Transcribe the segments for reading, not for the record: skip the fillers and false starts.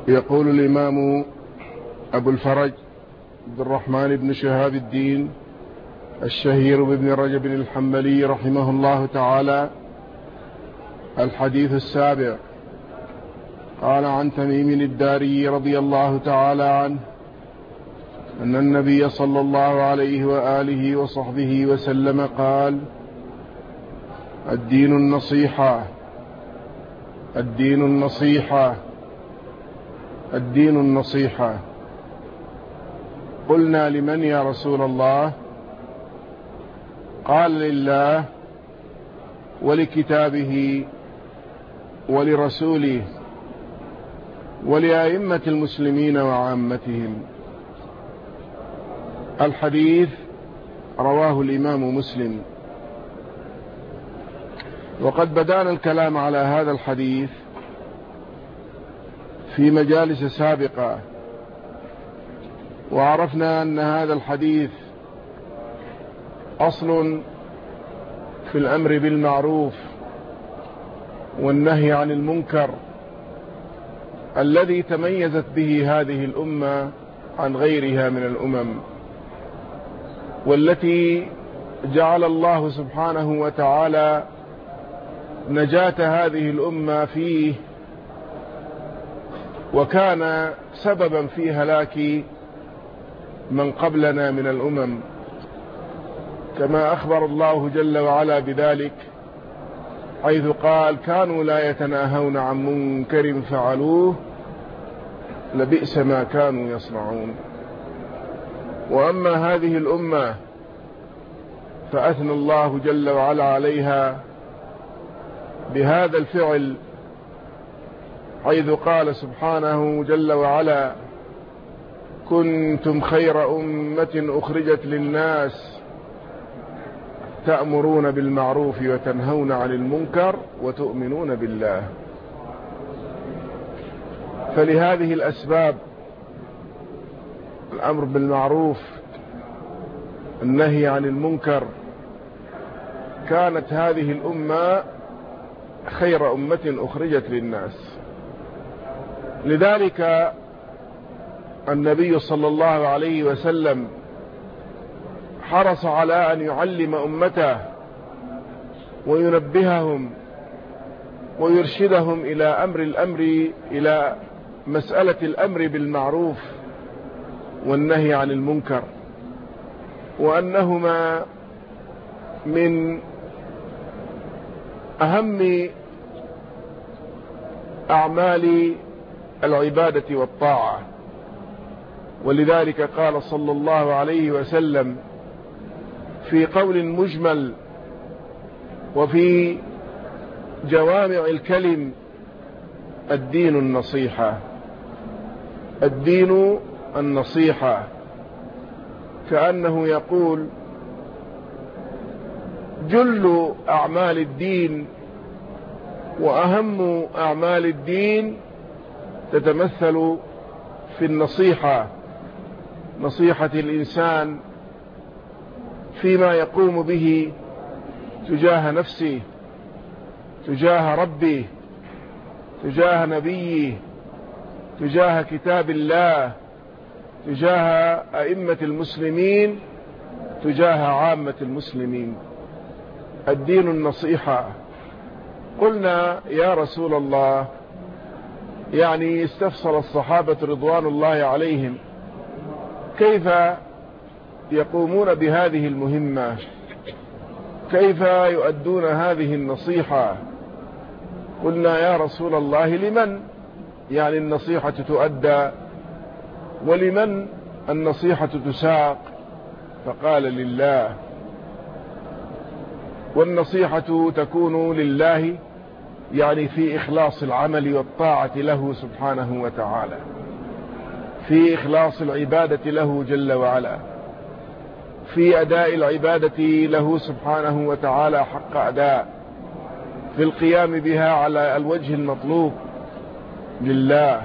يقول الإمام أبو الفرج عبد الرحمن بن شهاب الدين الشهير بابن رجب الحنبلي رحمه الله تعالى: الحديث السابع. قال: عن تميم الداري رضي الله تعالى عنه أن النبي صلى الله عليه وآله وصحبه وسلم قال: الدين النصيحة، الدين النصيحة، الدين النصيحة. قلنا: لمن يا رسول الله؟ قال: لله ولكتابه ولرسوله ولأئمة المسلمين وعامتهم. الحديث رواه الإمام مسلم. وقد بدأنا الكلام على هذا الحديث في مجالس سابقة، وعرفنا أن هذا الحديث أصل في الأمر بالمعروف والنهي عن المنكر الذي تميزت به هذه الأمة عن غيرها من الأمم، والتي جعل الله سبحانه وتعالى نجاة هذه الأمة فيه، وكان سببا في هلاك من قبلنا من الأمم، كما أخبر الله جل وعلا بذلك حيث قال: كانوا لا يتناهون عن منكر فعلوه لبئس ما كانوا يصنعون. وأما هذه الأمة فأثنى الله جل وعلا عليها بهذا الفعل، حيث قال سبحانه جل وعلا: كنتم خير أمة أخرجت للناس تأمرون بالمعروف وتنهون عن المنكر وتؤمنون بالله. فلهذه الأسباب، الأمر بالمعروف، النهي عن المنكر، كانت هذه الأمة خير أمة أخرجت للناس. لذلك النبي صلى الله عليه وسلم حرص على أن يعلم أمته وينبههم ويرشدهم إلى مسألة الأمر بالمعروف والنهي عن المنكر، وأنهما من أهم أعمال العبادة والطاعة. ولذلك قال صلى الله عليه وسلم في قول مجمل وفي جوامع الكلم: الدين النصيحة، الدين النصيحة، كأنه يقول: جل أعمال الدين وأهم أعمال الدين تتمثل في النصيحة، نصيحة الإنسان فيما يقوم به تجاه نفسه، تجاه ربه، تجاه نبيه، تجاه كتاب الله، تجاه أئمة المسلمين، تجاه عامة المسلمين. الدين النصيحة. قلنا: يا رسول الله، يعني استفسر الصحابة رضوان الله عليهم كيف يقومون بهذه المهمة، كيف يؤدون هذه النصيحة؟ قلنا: يا رسول الله، لمن يعني النصيحة تؤدى ولمن النصيحة تساق؟ فقال: لله. والنصيحة تكون لله يعني في إخلاص العمل والطاعة له سبحانه وتعالى، في إخلاص العبادة له جل وعلا، في أداء العبادة له سبحانه وتعالى حق أداء، في القيام بها على الوجه المطلوب لله.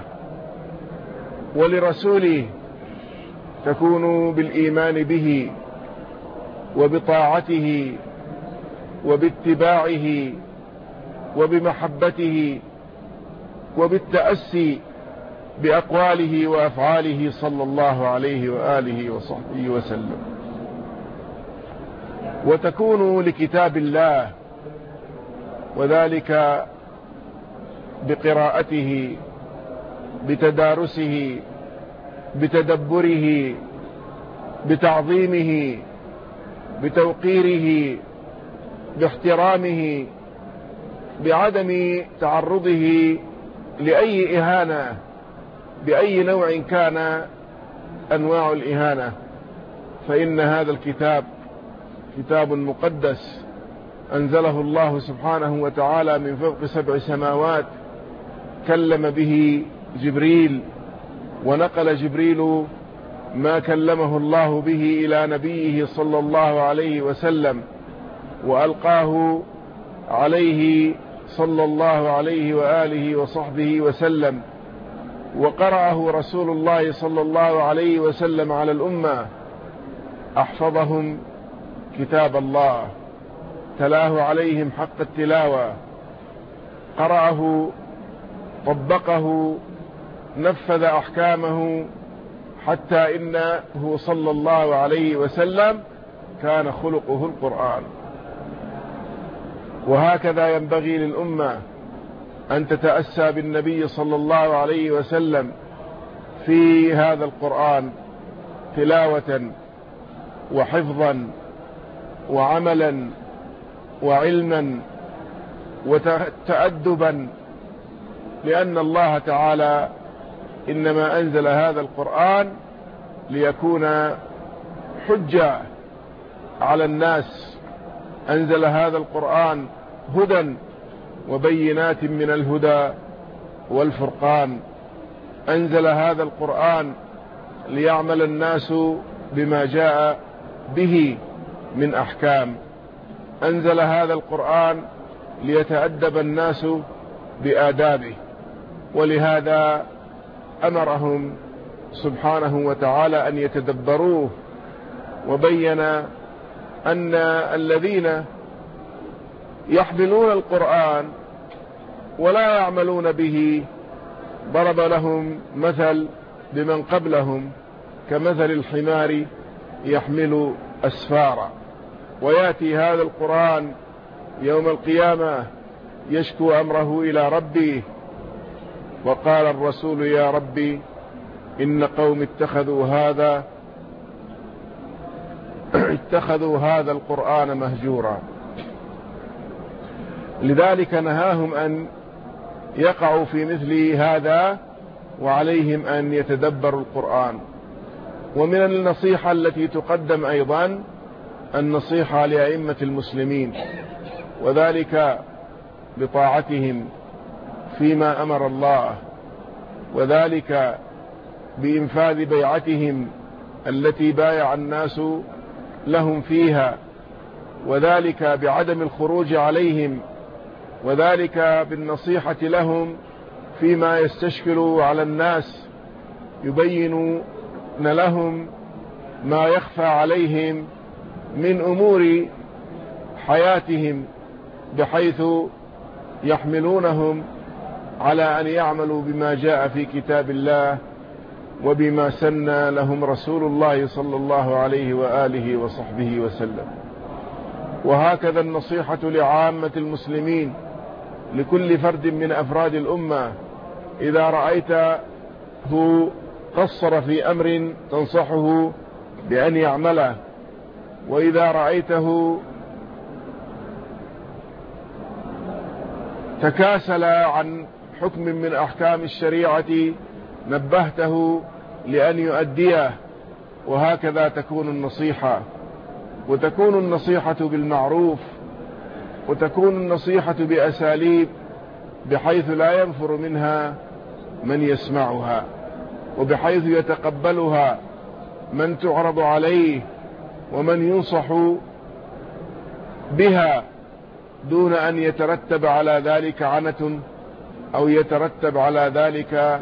ولرسوله تكون بالإيمان به وبطاعته وباتباعه وبمحبته وبالتأسي بأقواله وأفعاله صلى الله عليه وآله وصحبه وسلم. وتكون لكتاب الله، وذلك بقراءته، بتدارسه، بتدبره، بتعظيمه، بتوقيره، باحترامه، بعدم تعرضه لأي إهانة بأي نوع كان أنواع الإهانة، فإن هذا الكتاب كتاب مقدس أنزله الله سبحانه وتعالى من فوق 7 سماوات، كلم به جبريل، ونقل جبريل ما كلمه الله به إلى نبيه صلى الله عليه وسلم، وألقاه عليه صلى الله عليه وآله وصحبه وسلم، وقرأه رسول الله صلى الله عليه وسلم على الأمة، أحفظهم كتاب الله، تلاه عليهم حق التلاوة، قرأه، طبقه، نفذ أحكامه، حتى إنه صلى الله عليه وسلم كان خلقه القرآن. وهكذا ينبغي للأمة أن تتأسى بالنبي صلى الله عليه وسلم في هذا القرآن تلاوة وحفظا وعملا وعلما وتأدبا، لأن الله تعالى إنما أنزل هذا القرآن ليكون حجة على الناس، أنزل هذا القرآن هدى وبينات من الهدى والفرقان، أنزل هذا القرآن ليعمل الناس بما جاء به من أحكام، أنزل هذا القرآن ليتأدب الناس بآدابه، ولهذا أمرهم سبحانه وتعالى أن يتدبروه، وبين أن الذين يحملون القرآن ولا يعملون به ضرب لهم مثل بمن قبلهم كمثل الحمار يحمل أسفارا، ويأتي هذا القرآن يوم القيامة يشكو أمره إلى ربه، وقال الرسول يا ربي إن قوم اتخذوا هذا القرآن مهجورا. لذلك نهاهم أن يقعوا في مثل هذا، وعليهم أن يتدبروا القرآن. ومن النصيحة التي تقدم أيضا النصيحة لأئمة المسلمين، وذلك بطاعتهم فيما أمر الله، وذلك بإنفاذ بيعتهم التي بايع الناس لهم فيها، وذلك بعدم الخروج عليهم، وذلك بالنصيحة لهم فيما يستشكل على الناس، يبين لهم ما يخفى عليهم من أمور حياتهم، بحيث يحملونهم على أن يعملوا بما جاء في كتاب الله وبما سن لهم رسول الله صلى الله عليه وآله وصحبه وسلم. وهكذا النصيحة لعامة المسلمين، لكل فرد من أفراد الأمة، إذا رأيته قصر في أمر تنصحه بأن يعمله، وإذا رأيته تكاسل عن حكم من أحكام الشريعة نبهته لأن يؤديه. وهكذا تكون النصيحة، وتكون النصيحة بالمعروف، وتكون النصيحة بأساليب بحيث لا ينفر منها من يسمعها، وبحيث يتقبلها من تعرض عليه ومن ينصح بها، دون أن يترتب على ذلك عنة أو يترتب على ذلك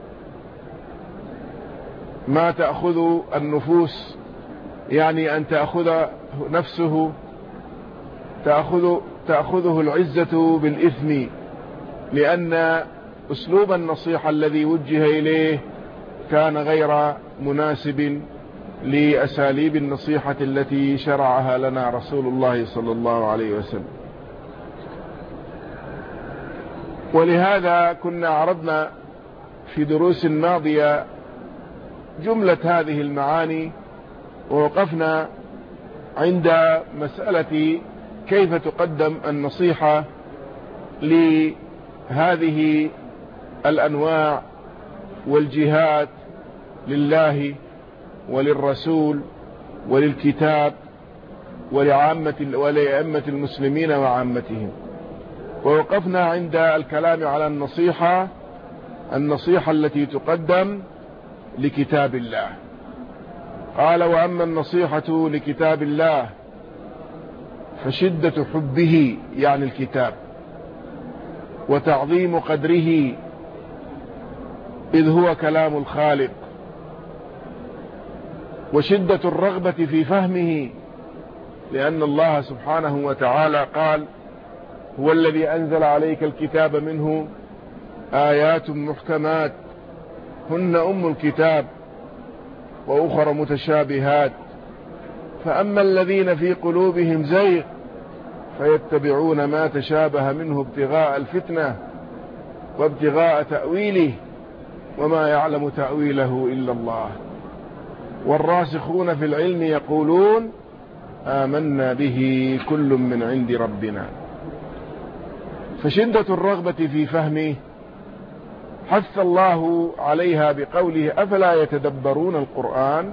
ما تأخذ النفوس، يعني أن تأخذ نفسه تأخذه العزة بالإثم، لأن أسلوب النصيحة الذي وجه إليه كان غير مناسب لأساليب النصيحة التي شرعها لنا رسول الله صلى الله عليه وسلم. ولهذا كنا عرضنا في دروس ماضية جملة هذه المعاني، ووقفنا عند مسألة كيف تقدم النصيحة لهذه الأنواع والجهات لله وللرسول وللكتاب ولأئمة المسلمين وعامتهم. ووقفنا عند الكلام على النصيحة التي تقدم لكتاب الله. قال: وأما النصيحة لكتاب الله فشدة حبه، يعني الكتاب، وتعظيم قدره إذ هو كلام الخالق، وشدة الرغبة في فهمه، لأن الله سبحانه وتعالى قال: هو الذي أنزل عليك الكتاب منه آيات محكمات هن أم الكتاب وأخر متشابهات، فأما الذين في قلوبهم زيغ فيتبعون ما تشابه منه ابتغاء الفتنة وابتغاء تأويله وما يعلم تأويله إلا الله، والراسخون في العلم يقولون آمنا به كل من عند ربنا. فشدة الرغبة في فهمه حث الله عليها بقوله: أفلا يتدبرون القرآن،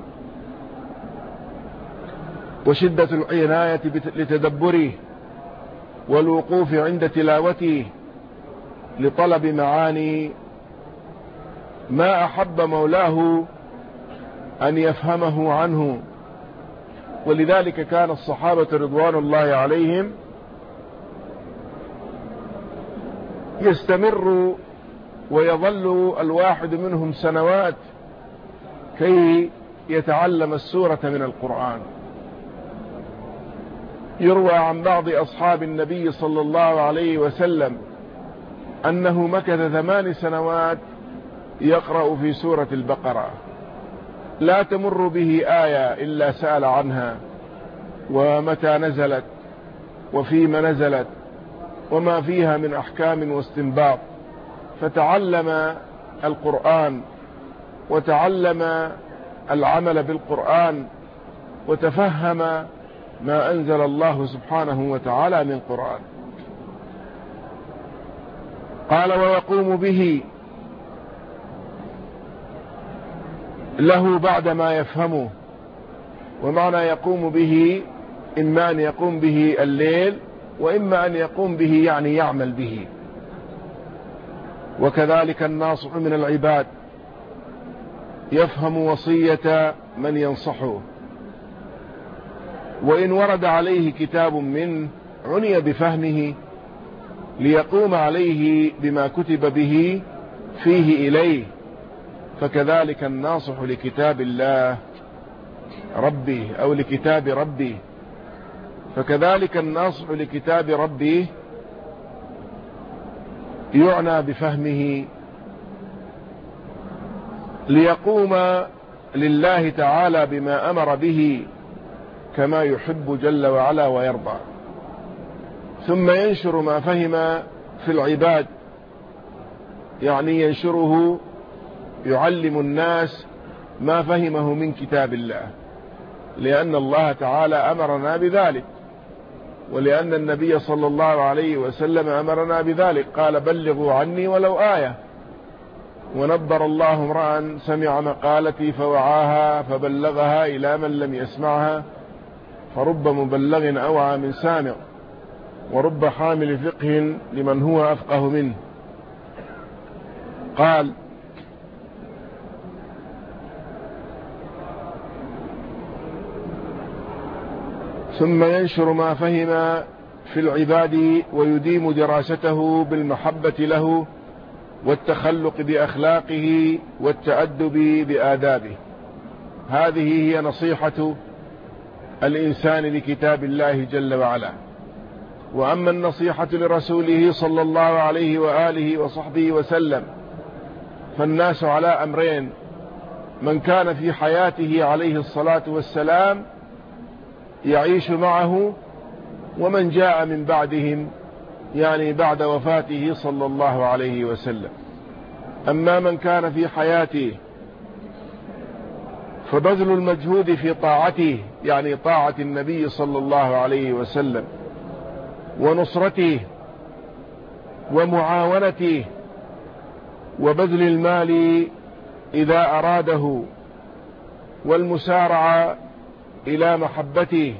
وشدة العناية لتدبره والوقوف عند تلاوته لطلب معاني ما أحب مولاه أن يفهمه عنه. ولذلك كان الصحابة رضوان الله عليهم يستمر ويظل الواحد منهم سنوات كي يتعلم السورة من القرآن. يروى عن بعض أصحاب النبي صلى الله عليه وسلم أنه مكث 8 سنوات يقرأ في سورة البقرة، لا تمر به آية إلا سأل عنها، ومتى نزلت، وفيما نزلت، وما فيها من أحكام واستنباط. فتعلم القرآن وتعلم العمل بالقرآن وتفهم ما أنزل الله سبحانه وتعالى من قرآن. قال: ويقوم به له بعد ما يفهمه. ومعنى يقوم به إما أن يقوم به الليل، وإما أن يقوم به يعني يعمل به. وكذلك الناصح من العباد يفهم وصية من ينصحه، وإن ورد عليه كتاب منه عني بفهمه ليقوم عليه بما كتب به فيه إليه. فكذلك الناصح لكتاب الله ربه أو لكتاب ربه، فكذلك الناصح لكتاب ربه يعنى بفهمه ليقوم لله تعالى بما أمر به كما يحب جل وعلا ويرضى، ثم ينشر ما فهم في العباد، يعني ينشره، يعلم الناس ما فهمه من كتاب الله، لأن الله تعالى أمرنا بذلك، ولأن النبي صلى الله عليه وسلم أمرنا بذلك. قال: بلغوا عني ولو آية. ونبر الله امرأ سمع مقالتي فوعاها فبلغها إلى من لم يسمعها، فرب مبلغ أوعى من سامع، ورب حامل فقه لمن هو أفقه منه. قال: ثم ينشر ما فهم في العباد ويديم دراسته بالمحبة له والتخلق بأخلاقه والتأدب بآدابه. هذه هي نصيحة الإنسان لكتاب الله جل وعلا. وأما النصيحة لرسوله صلى الله عليه وآله وصحبه وسلم فالناس على أمرين: من كان في حياته عليه الصلاة والسلام يعيش معه، ومن جاء من بعدهم يعني بعد وفاته صلى الله عليه وسلم. أما من كان في حياته فبذل المجهود في طاعته، يعني طاعة النبي صلى الله عليه وسلم، ونصرته ومعاونته، وبذل المال إذا أراده، والمسارعة إلى محبته،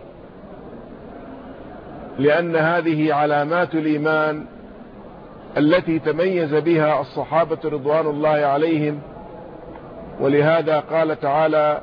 لأن هذه علامات الإيمان التي تميز بها الصحابة رضوان الله عليهم. ولهذا قال تعالى: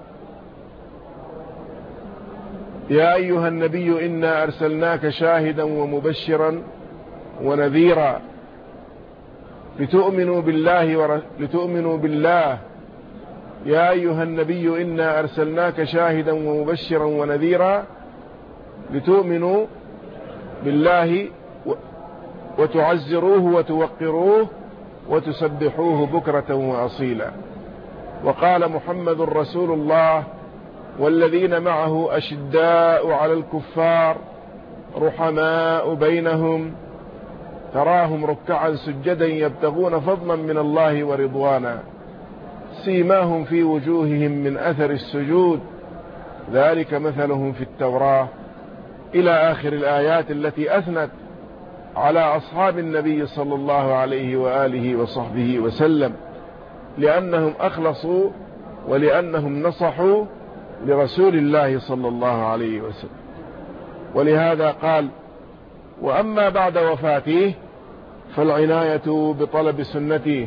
يا أيها النبي إنا أرسلناك شاهدا ومبشرا ونذيرا لتؤمنوا بالله. يا أيها النبي إنا أرسلناك شاهدا ومبشرا ونذيرا لتؤمنوا بالله وتعزروه وتوقروه وتسبحوه بكرة وأصيلا. وقال: محمد رسول الله والذين معه أشداء على الكفار رحماء بينهم تراهم ركعا سجدا يبتغون فضلا من الله ورضوانا سيماهم في وجوههم من أثر السجود ذلك مثلهم في التوراة، إلى آخر الآيات التي أثنت على أصحاب النبي صلى الله عليه وآله وصحبه وسلم، لأنهم أخلصوا ولأنهم نصحوا لرسول الله صلى الله عليه وسلم. ولهذا قال: وأما بعد وفاته فالعناية بطلب سنته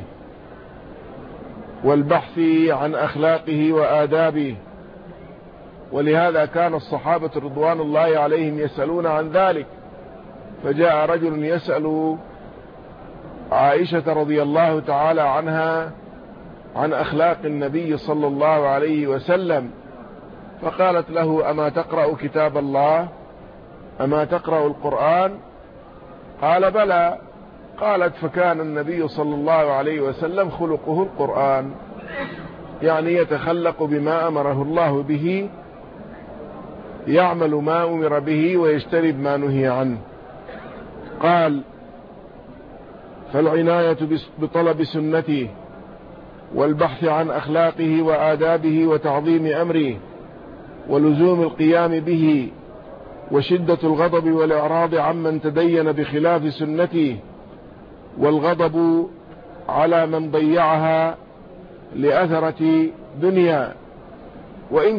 والبحث عن أخلاقه وآدابه. ولهذا كان الصحابة رضوان الله عليهم يسألون عن ذلك. فجاء رجل يسأل عائشة رضي الله تعالى عنها عن أخلاق النبي صلى الله عليه وسلم، فقالت له: أما تقرأ كتاب الله؟ أما تقرأ القرآن؟ قال: بلى. قالت: فكان النبي صلى الله عليه وسلم خلقه القرآن، يعني يتخلق بما أمره الله به، يعمل ما أمر به ويجتنب ما نهي عنه. قال: فالعناية بطلب سنته والبحث عن أخلاقه وآدابه وتعظيم أمره ولزوم القيام به وشدة الغضب والإعراض عمن تدين بخلاف سنته، والغضب على من ضيعها لأثرة دنيا وإن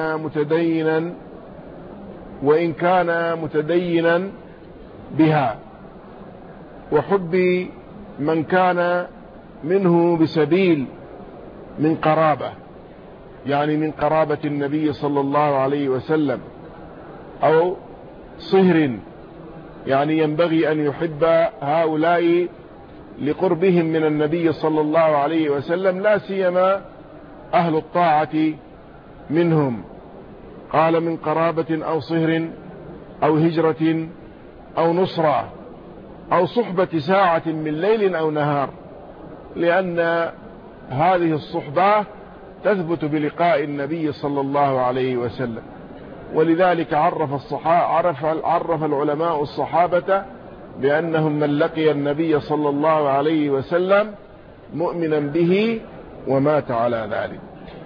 كان متدينا بها، وحب من كان منه بسبيل من قرابة، يعني من قرابة النبي صلى الله عليه وسلم، أو صهر، يعني ينبغي أن يحب هؤلاء لقربهم من النبي صلى الله عليه وسلم، لا سيما أهل الطاعة منهم. قال: من قرابة أو صهر أو هجرة أو نصرة أو صحبة ساعة من ليل أو نهار، لأن هذه الصحبة تثبت بلقاء النبي صلى الله عليه وسلم. ولذلك عرف العلماء الصحابة بأنهم من لقي النبي صلى الله عليه وسلم مؤمنا به ومات على ذلك،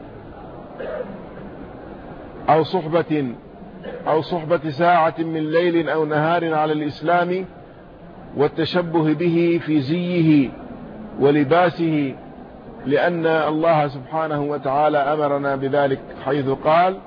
أو صحبة ساعة من ليل أو نهار على الإسلام والتشبه به في زيه ولباسه، لأن الله سبحانه وتعالى أمرنا بذلك حيث قال: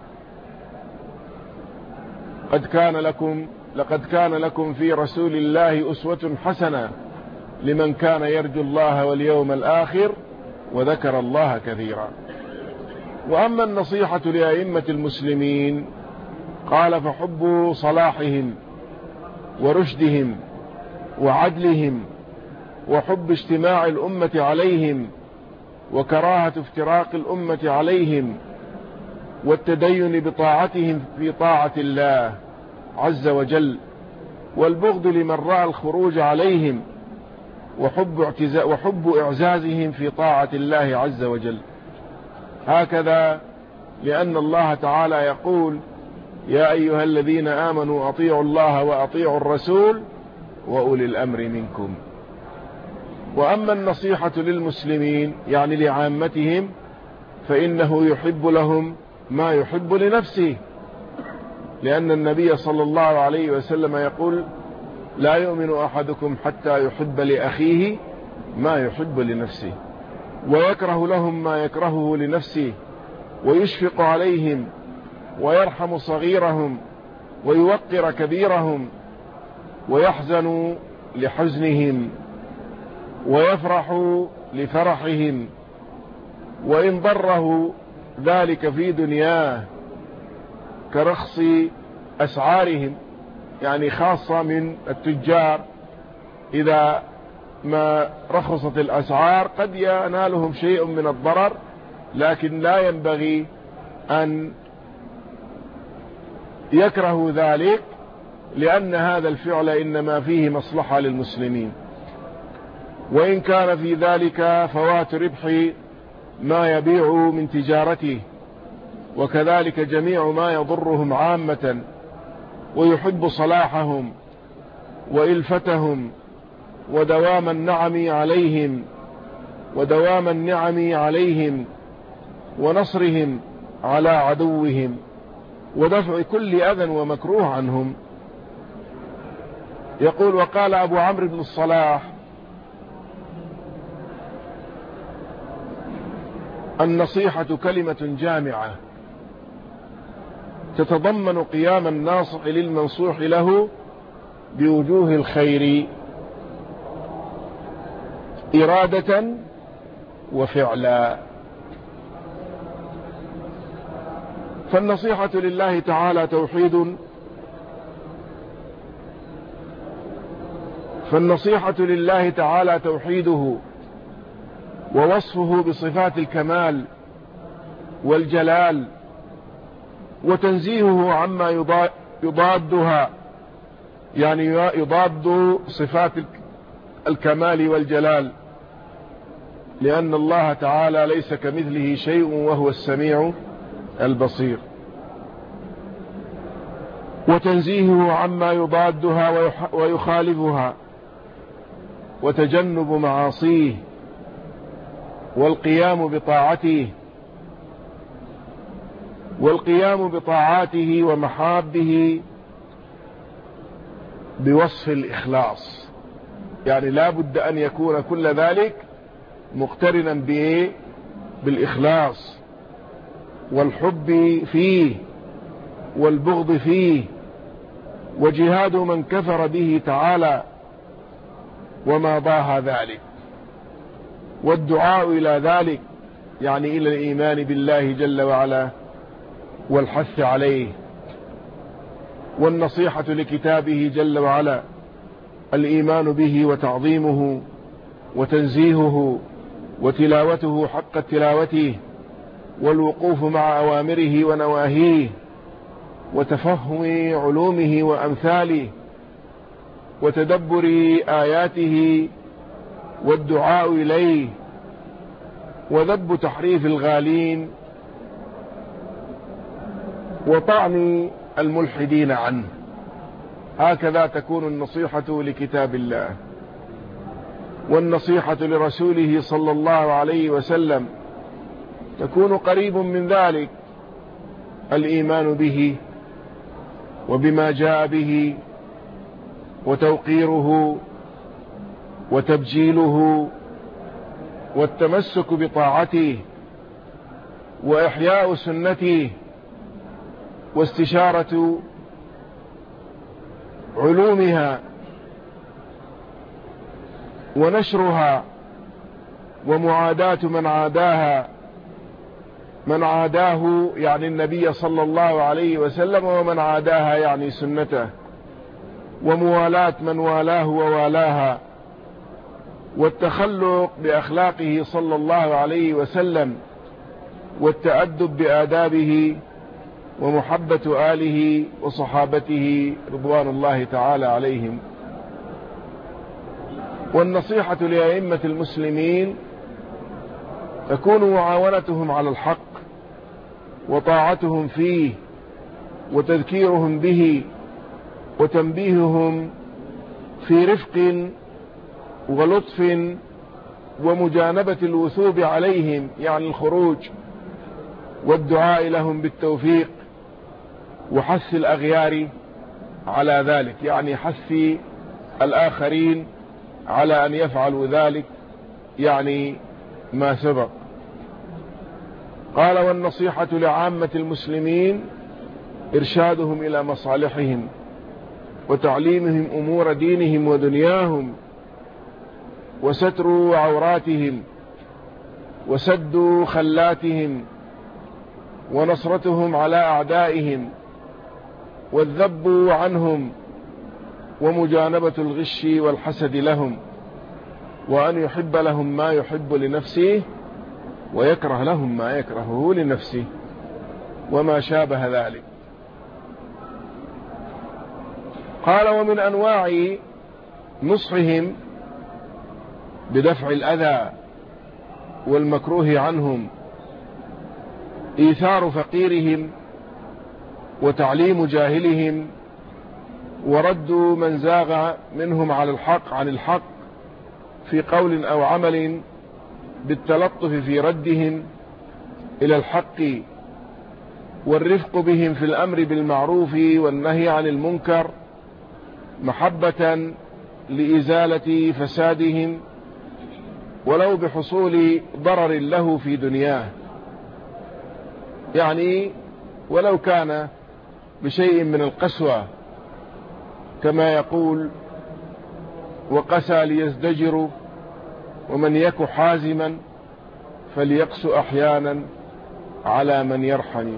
لقد كان لكم في رسول الله أسوة حسنة لمن كان يرجو الله واليوم الآخر وذكر الله كثيرا. وأما النصيحة لأئمة المسلمين قال: فحب صلاحهم ورشدهم وعدلهم وحب اجتماع الأمة عليهم وكراهة افتراق الأمة عليهم والتدين بطاعتهم في طاعة الله عز وجل والبغض لمن رأى الخروج عليهم، وحب إعزازهم في طاعة الله عز وجل. هكذا لأن الله تعالى يقول: يا أيها الذين آمنوا أطيعوا الله وأطيعوا الرسول وأولي الأمر منكم. وأما النصيحة للمسلمين يعني لعامتهم فإنه يحب لهم ما يحب لنفسه، لأن النبي صلى الله عليه وسلم يقول: لا يؤمن أحدكم حتى يحب لأخيه ما يحب لنفسه، ويكره لهم ما يكرهه لنفسه، ويشفق عليهم، ويرحم صغيرهم، ويوقر كبيرهم، ويحزن لحزنهم، ويفرح لفرحهم، وإن ضره ذلك في دنياه كرخص أسعارهم، يعني خاصة من التجار إذا ما رخصت الأسعار قد ينالهم شيء من الضرر، لكن لا ينبغي أن يكرهوا ذلك، لأن هذا الفعل إنما فيه مصلحة للمسلمين، وإن كان في ذلك فوات ربح ما يبيع من تجارته، وكذلك جميع ما يضرهم عامة، ويحب صلاحهم وإلفتهم ودوام النعم عليهم ونصرهم على عدوهم، ودفع كل أذى ومكروه عنهم. يقول: وقال أبو عمرو بن الصلاح: النصيحة كلمة جامعة تتضمن قيام الناصح للمنصوح له بوجوه الخير إرادة وفعلا. فالنصيحة لله تعالى توحيد، توحيده ووصفه بصفات الكمال والجلال، وتنزيهه عما يضادها، يعني يضاد صفات الكمال والجلال، لأن الله تعالى ليس كمثله شيء وهو السميع البصير. وتنزيهه عما يضادها ويخالفها، وتجنب معاصيه، والقيام بطاعاته ومحابه بوصف الإخلاص، يعني لا بد أن يكون كل ذلك مقترنا بالإخلاص والحب فيه والبغض فيه، وجهاد من كفر به تعالى وما ضاها ذلك، والدعاء إلى ذلك، يعني إلى الإيمان بالله جل وعلا والحث عليه، والنصيحة لكتابه جل وعلا الإيمان به وتعظيمه وتنزيهه وتلاوته حق تلاوته، والوقوف مع أوامره ونواهيه، وتفهم علومه وأمثاله، وتدبر آياته، والدعاء إليه، وذب تحريف الغالين، وطعن الملحدين عنه. هكذا تكون النصيحة لكتاب الله، والنصيحة لرسوله صلى الله عليه وسلم تكون قريب من ذلك: الإيمان به وبما جاء به، وتوقيره وتبجيله، والتمسك بطاعته، وإحياء سنته، واستشارة علومها ونشرها، ومعاداة من عاداه يعني النبي صلى الله عليه وسلم، ومن عاداها يعني سنته، وموالاة من والاه ووالاها، والتخلق بأخلاقه صلى الله عليه وسلم، والتأدب بآدابه، ومحبة آله وصحابته رضوان الله تعالى عليهم. والنصيحة لأئمة المسلمين تكون معاونتهم على الحق وطاعتهم فيه وتذكيرهم به وتنبيههم في رفق ولطف ومجانبة الوثوب عليهم، يعني الخروج، والدعاء لهم بالتوفيق وحث الأغيار على ذلك، يعني حث الآخرين على أن يفعلوا ذلك، يعني ما سبق. قال: والنصيحة لعامة المسلمين إرشادهم إلى مصالحهم وتعليمهم أمور دينهم ودنياهم وستر عوراتهم وسد خلاتهم ونصرتهم على أعدائهم والذب عنهم ومجانبة الغش والحسد لهم، وأن يحب لهم ما يحب لنفسه ويكره لهم ما يكرهه لنفسه وما شابه ذلك. قال: ومن أنواع نصحهم بدفع الأذى والمكروه عنهم إيثار فقيرهم وتعليم جاهلهم ورد من زاغ منهم على الحق عن الحق في قول أو عمل بالتلطف في ردهم إلى الحق والرفق بهم في الأمر بالمعروف والنهي عن المنكر محبة لإزالة فسادهم ولو بحصول ضرر له في دنياه، يعني ولو كان بشيء من القسوة، كما يقول: وقسى ليزدجر ومن يك حازما فليقس أحيانا على من يرحم.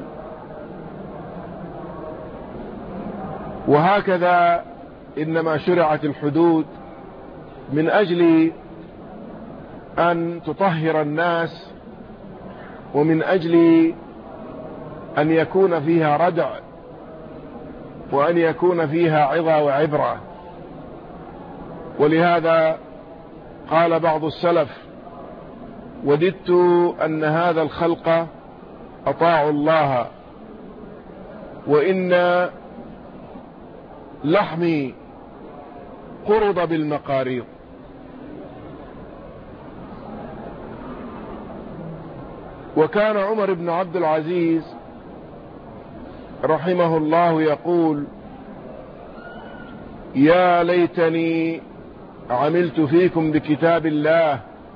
وهكذا إنما شرعت الحدود من أجل أن تطهر الناس ومن أجل أن يكون فيها ردع وأن يكون فيها عظة وعبرة. ولهذا قال بعض السلف: وددت أن هذا الخلق أطاعوا الله وإن لحمي قرض بالمقاريض. وكان عمر بن عبد العزيز رحمه الله يقول: يا ليتني عملت فيكم بكتاب الله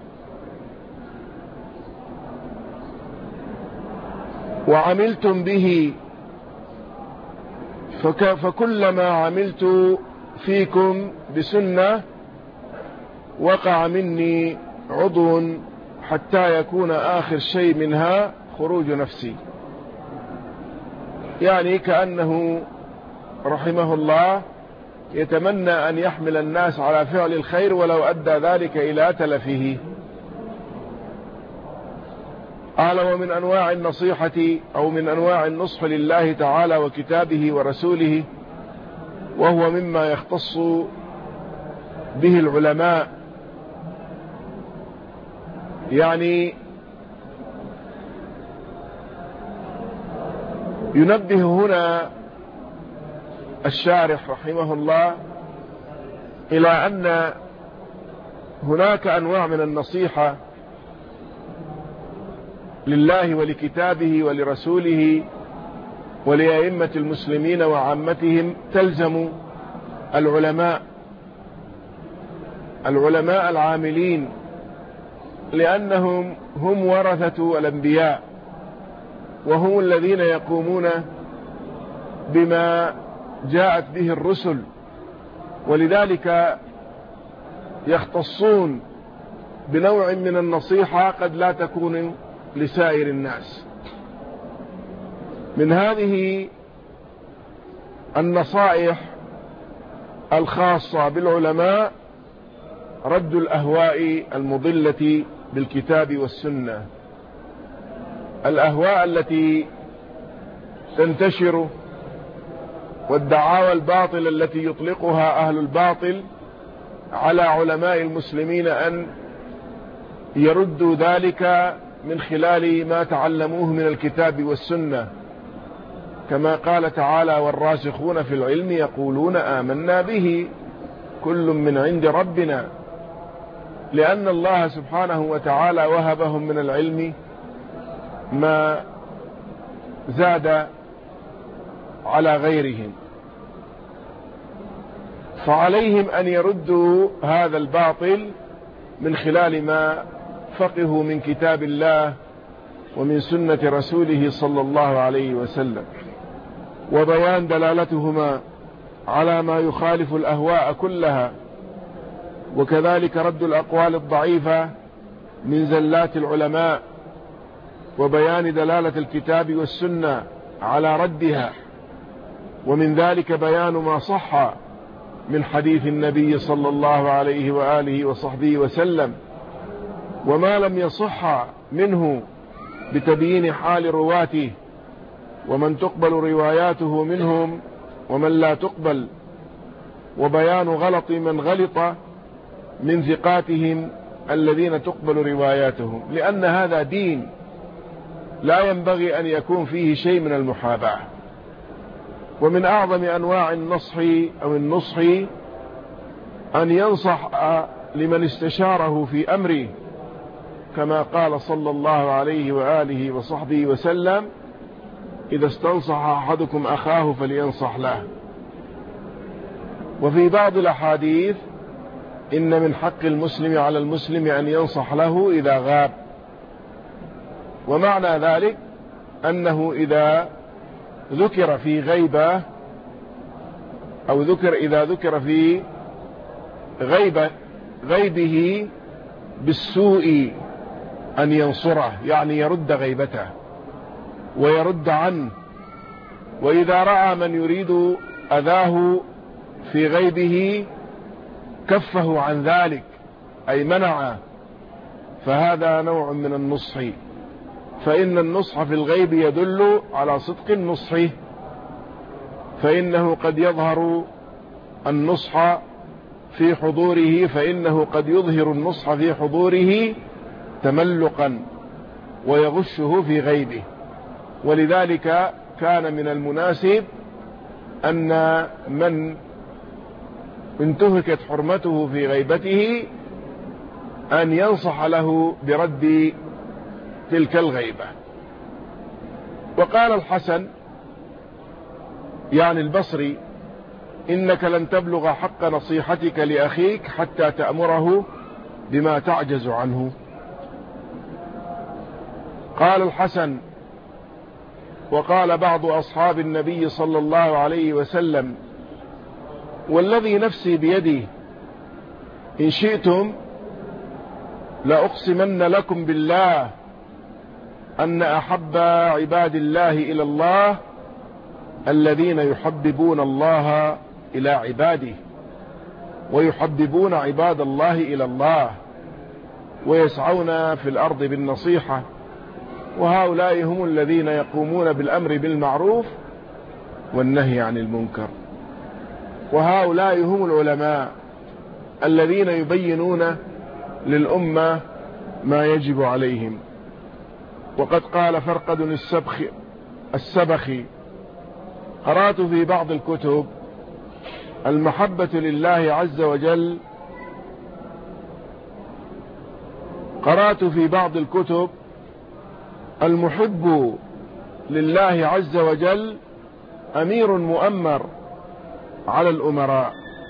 وعملتم به، فكلما عملت فيكم بسنة وقع مني عضو حتى يكون آخر شيء منها خروج نفسي. يعني كأنه رحمه الله يتمنى أن يحمل الناس على فعل الخير ولو أدى ذلك إلى تلفه. قال: ومن أنواع النصيحة أو من أنواع النصح لله تعالى وكتابه ورسوله، وهو مما يختص به العلماء، يعني ينبه هنا الشارح رحمه الله إلى أن هناك أنواع من النصيحة لله ولكتابه ولرسوله ولأئمة المسلمين وعامتهم تلزم العلماء العاملين، لأنهم هم ورثة الأنبياء وهم الذين يقومون بما جاءت به الرسل، ولذلك يختصون بنوع من النصيحة قد لا تكون لسائر الناس. من هذه النصائح الخاصة بالعلماء رد الأهواء المضلة بالكتاب والسنة، الأهواء التي تنتشر، والدعاوى الباطلة التي يطلقها أهل الباطل على علماء المسلمين أن يردوا ذلك من خلال ما تعلموه من الكتاب والسنة، كما قال تعالى: والراسخون في العلم يقولون آمنا به كل من عند ربنا، لأن الله سبحانه وتعالى وهبهم من العلم ما زاد على غيرهم، فعليهم أن يردوا هذا الباطل من خلال ما فقهوا من كتاب الله ومن سنة رسوله صلى الله عليه وسلم، وبيان دلالتهما على ما يخالف الأهواء كلها، وكذلك رد الأقوال الضعيفة من زلات العلماء، وبيان دلالة الكتاب والسنة على ردها، ومن ذلك بيان ما صح من حديث النبي صلى الله عليه وآله وصحبه وسلم، وما لم يصح منه بتبيين حال رواته، ومن تقبل رواياته منهم ومن لا تقبل، وبيان غلط من غلط من ثقاتهم الذين تقبل رواياتهم، لأن هذا دين لا ينبغي أن يكون فيه شيء من المحاباة. ومن أعظم أنواع النصح أو النصح أن ينصح لمن استشاره في أمره، كما قال صلى الله عليه وآله وصحبه وسلم: إذا استنصح أحدكم أخاه فلينصح له. وفي بعض الأحاديث: إن من حق المسلم على المسلم أن ينصح له إذا غاب. ومعنى ذلك أنه إذا ذكر في غيبة أو إذا ذكر في غيبه بالسوء أن ينصره، يعني يرد غيبته ويرد عنه. وإذا رأى من يريد أذاه في غيبه كفه عن ذلك، أي منعه، فهذا نوع من النصح. فإن النصح في الغيب يدل على صدق النصح، فإنه قد يظهر النصح في حضوره، فإنه قد يظهر النصح في حضوره تملقا ويغشه في غيبه. ولذلك كان من المناسب أن من انتهكت حرمته في غيبته أن ينصح له برد تلك الغيبة. وقال الحسن يعني البصري: إنك لن تبلغ حق نصيحتك لأخيك حتى تأمره بما تعجز عنه. قال الحسن: وقال بعض أصحاب النبي صلى الله عليه وسلم: والذي نفسي بيده إن شئتم لأقسمن لكم بالله أن أحب عباد الله إلى الله الذين يحببون الله إلى عباده، ويحببون عباد الله إلى الله، ويسعون في الأرض بالنصيحة، وهؤلاء هم الذين يقومون بالأمر بالمعروف والنهي عن المنكر، وهؤلاء هم العلماء الذين يبينون للأمة ما يجب عليهم. وقد قال فرقد السبخي: قرأت في بعض الكتب المحبة لله عز وجل، قرأت في بعض الكتب المحب لله عز وجل أمير مؤمر على الأمراء،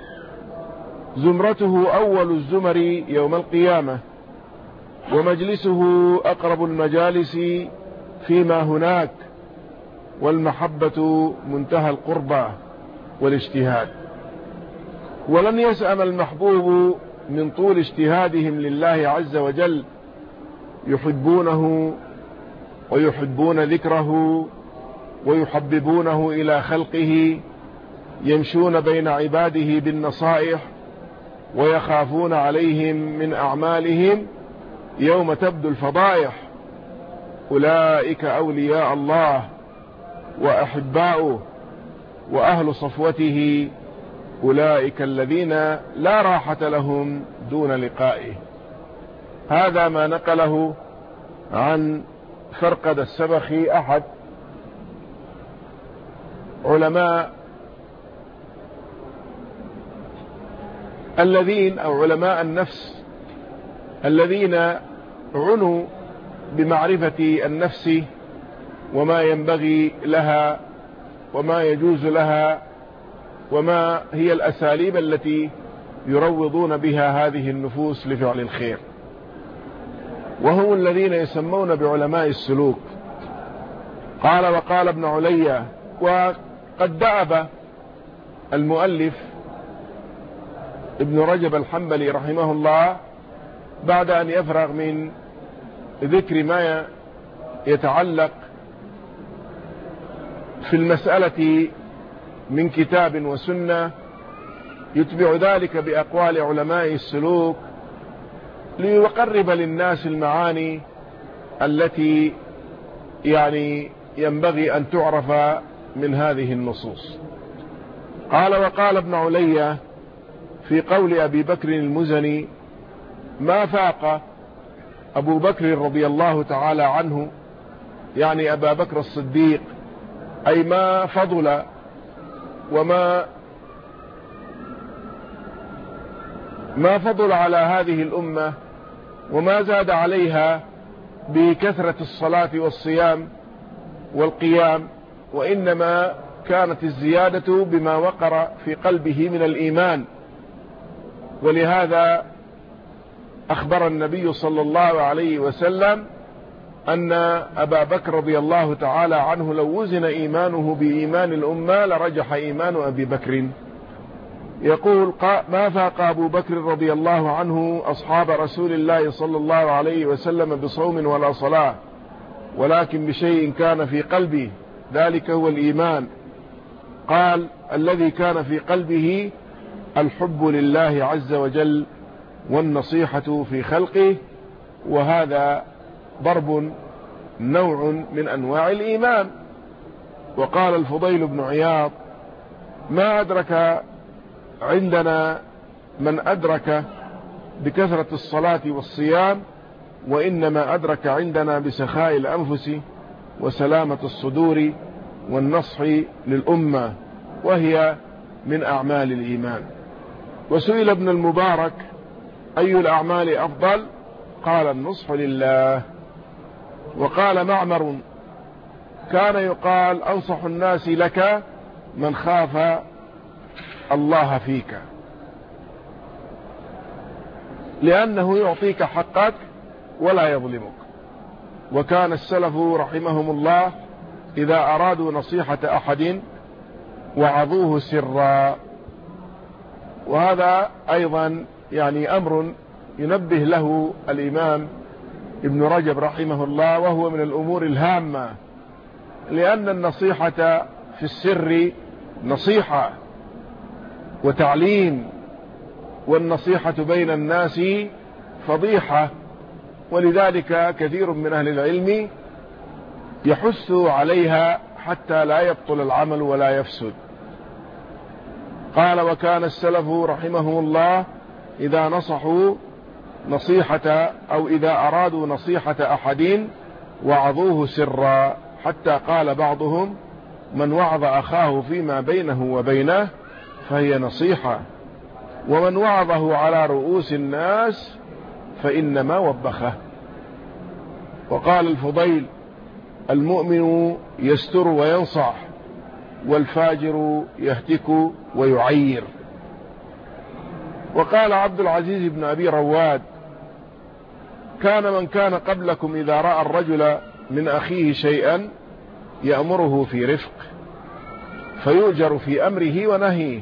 زمرته أول الزمر يوم القيامة، ومجلسه أقرب المجالس فيما هناك، والمحبة منتهى القربى والاجتهاد. ولن يسأم المحبوب من طول اجتهادهم لله عز وجل، يحبونه ويحبون ذكره ويحببونه إلى خلقه، يمشون بين عباده بالنصائح، ويخافون عليهم من أعمالهم يوم تبدو الفضائح. أولئك أولياء الله وأحباؤه وأهل صفوته أولئك الذين لا راحة لهم دون لقائه. هذا ما نقله عن فرقد السبخي أحد علماء علماء النفس الذين عنوا بمعرفة النفس وما ينبغي لها وما يجوز لها وما هي الأساليب التي يروضون بها هذه النفوس لفعل الخير، وهم الذين يسمون بعلماء السلوك. قال وقال ابن علي. وقد دأب المؤلف ابن رجب الحنبلي رحمه الله بعد أن يفرغ من ذكر ما يتعلق في المسألة من كتاب وسنة، يتبع ذلك بأقوال علماء السلوك ليقرب للناس المعاني التي ينبغي أن تعرف من هذه النصوص. قال وقال ابن علي في قول أبي بكر المزني: ما فاق أبو بكر رضي الله تعالى عنه، يعني أبا بكر الصديق، أي ما فضل وما فضل على هذه الأمة وما زاد عليها بكثرة الصلاة والصيام والقيام، وإنما كانت الزيادة بما وقر في قلبه من الإيمان. ولهذا أخبر النبي صلى الله عليه وسلم أن أبا بكر رضي الله تعالى عنه لو وزن إيمانه بإيمان الأمة لرجح إيمان أبي بكر. يقول: ما فاق أبو بكر رضي الله عنه أصحاب رسول الله صلى الله عليه وسلم بصوم ولا صلاة، ولكن بشيء كان في قلبه، ذلك هو الإيمان. قال: الذي كان في قلبه الحب لله عز وجل والنصيحة في خلقه، وهذا ضرب نوع من أنواع الإيمان. وقال الفضيل بن عياض: ما أدرك عندنا من أدرك بكثرة الصلاة والصيام، وإنما أدرك عندنا بسخاء الأنفس وسلامة الصدور والنصح للأمة، وهي من أعمال الإيمان. وسئل ابن المبارك: أي الأعمال أفضل؟ قال: النصح لله. وقال معمر: كان يقال: أنصح الناس لك من خاف الله فيك، لأنه يعطيك حقك ولا يظلمك. وكان السلف رحمهم الله إذا أرادوا نصيحة أحد وعظوه سرا. وهذا أيضا أمر ينبه له الإمام ابن رجب رحمه الله، وهو من الأمور الهامة، لأن النصيحة في السر نصيحة وتعليم، والنصيحة بين الناس فضيحة. ولذلك كثير من أهل العلم يحث عليها حتى لا يبطل العمل ولا يفسد. قال: وكان السلف رحمهم الله إذا نصحوا نصيحة أو إذا أرادوا نصيحة أحد وعظوه سرا، حتى قال بعضهم: من وعظ أخاه فيما بينه وبينه فهي نصيحة، ومن وعظه على رؤوس الناس فإنما وبخه. وقال الفضيل: المؤمن يستر وينصح، والفاجر يهتك ويعير. وقال عبد العزيز بن أبي رواد: كان من كان قبلكم إذا رأى الرجل من أخيه شيئا يأمره في رفق فيؤجر في أمره ونهيه،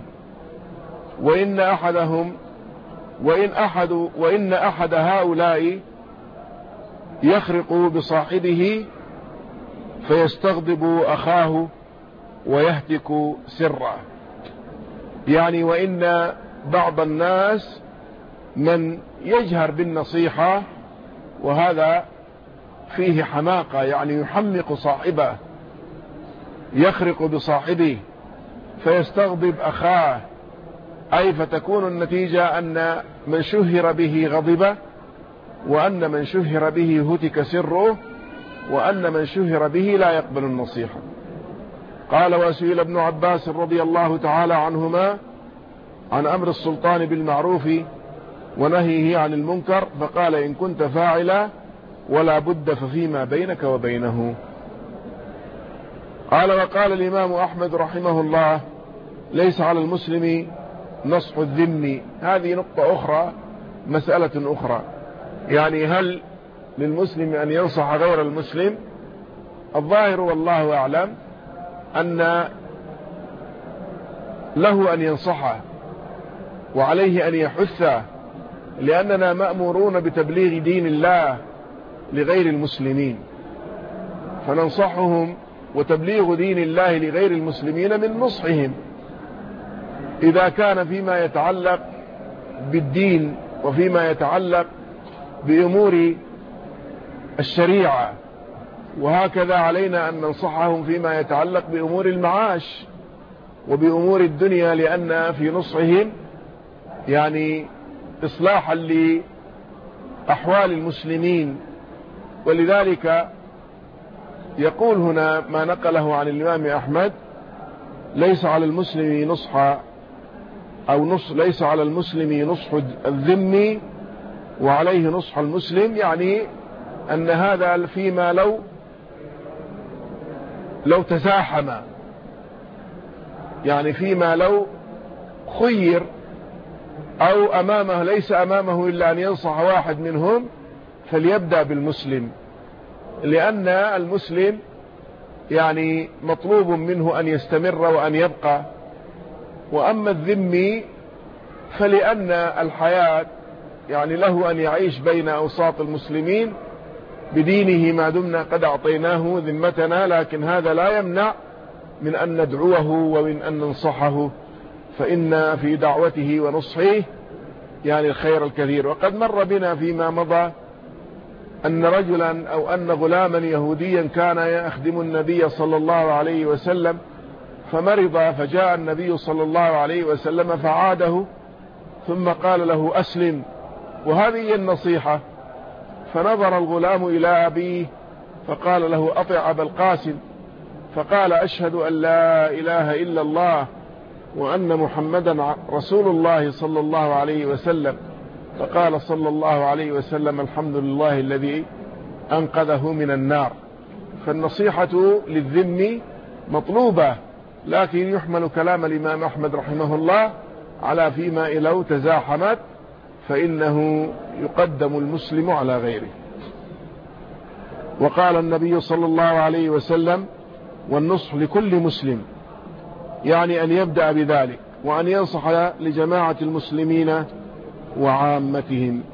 وإن أحد هؤلاء يخرق بصاحبه فيستغضب أخاه ويهتك سره. وإن بعض الناس من يجهر بالنصيحة وهذا فيه حماقة، يحمق صاحبه، يخرق بصاحبه فيستغضب أخاه، أي فتكون النتيجة أن من شهر به غضب، وأن من شهر به هتك سره، وأن من شهر به لا يقبل النصيحة. قال: وسئل ابن عباس رضي الله تعالى عنهما عن أمر السلطان بالمعروف ونهيه عن المنكر، فقال: إن كنت فاعلا ولا بد ففيما بينك وبينه. قال: وقال الإمام أحمد رحمه الله: ليس على المسلم نصح الذم. هذه نقطة أخرى، مسألة أخرى، يعني هل للمسلم أن ينصح غير المسلم؟ الظاهر والله أعلم أن له أن ينصحه وعليه أن يحثه، لأننا مأمورون بتبليغ دين الله لغير المسلمين، فننصحهم، وتبليغ دين الله لغير المسلمين من نصحهم إذا كان فيما يتعلق بالدين وفيما يتعلق بأمور الشريعة، وهكذا علينا أن ننصحهم فيما يتعلق بأمور المعاش وبأمور الدنيا، لأن في نصحهم يعني إصلاحا لأحوال المسلمين. ولذلك يقول هنا ما نقله عن الإمام أحمد: ليس على المسلم نصح ليس على المسلم نصح الذم وعليه نصح المسلم، يعني أن هذا فيما لو تزاحم، يعني فيما لو خير أو أمامه ليس أمامه إلا أن ينصح واحد منهم فليبدأ بالمسلم، لأن المسلم يعني مطلوب منه أن يستمر وأن يبقى. وأما الذمي فلأن الحياة يعني له أن يعيش بين أوساط المسلمين بدينه ما دمنا قد أعطيناه ذمتنا، لكن هذا لا يمنع من أن ندعوه ومن أن ننصحه، فإن في دعوته ونصحه يعني الخير الكثير. وقد مر بنا فيما مضى أن رجلا أو أن غلاما يهوديا كان يخدم النبي صلى الله عليه وسلم فمرض، فجاء النبي صلى الله عليه وسلم فعاده، ثم قال له: أسلم. وهذه النصيحة. فنظر الغلام إلى أبيه فقال له: أطع أبا القاسم. فقال: أشهد أن لا إله إلا الله وأن محمدا رسول الله صلى الله عليه وسلم. فقال صلى الله عليه وسلم: الحمد لله الذي أنقذه من النار. فالنصيحة للذم مطلوبة، لكن يحمل كلام الإمام أحمد رحمه الله على فيما لو تزاحمت فإنه يقدم المسلم على غيره. وقال النبي صلى الله عليه وسلم: والنصح لكل مسلم، يعني أن يبدأ بذلك وأن ينصح لجماعة المسلمين وعامتهم.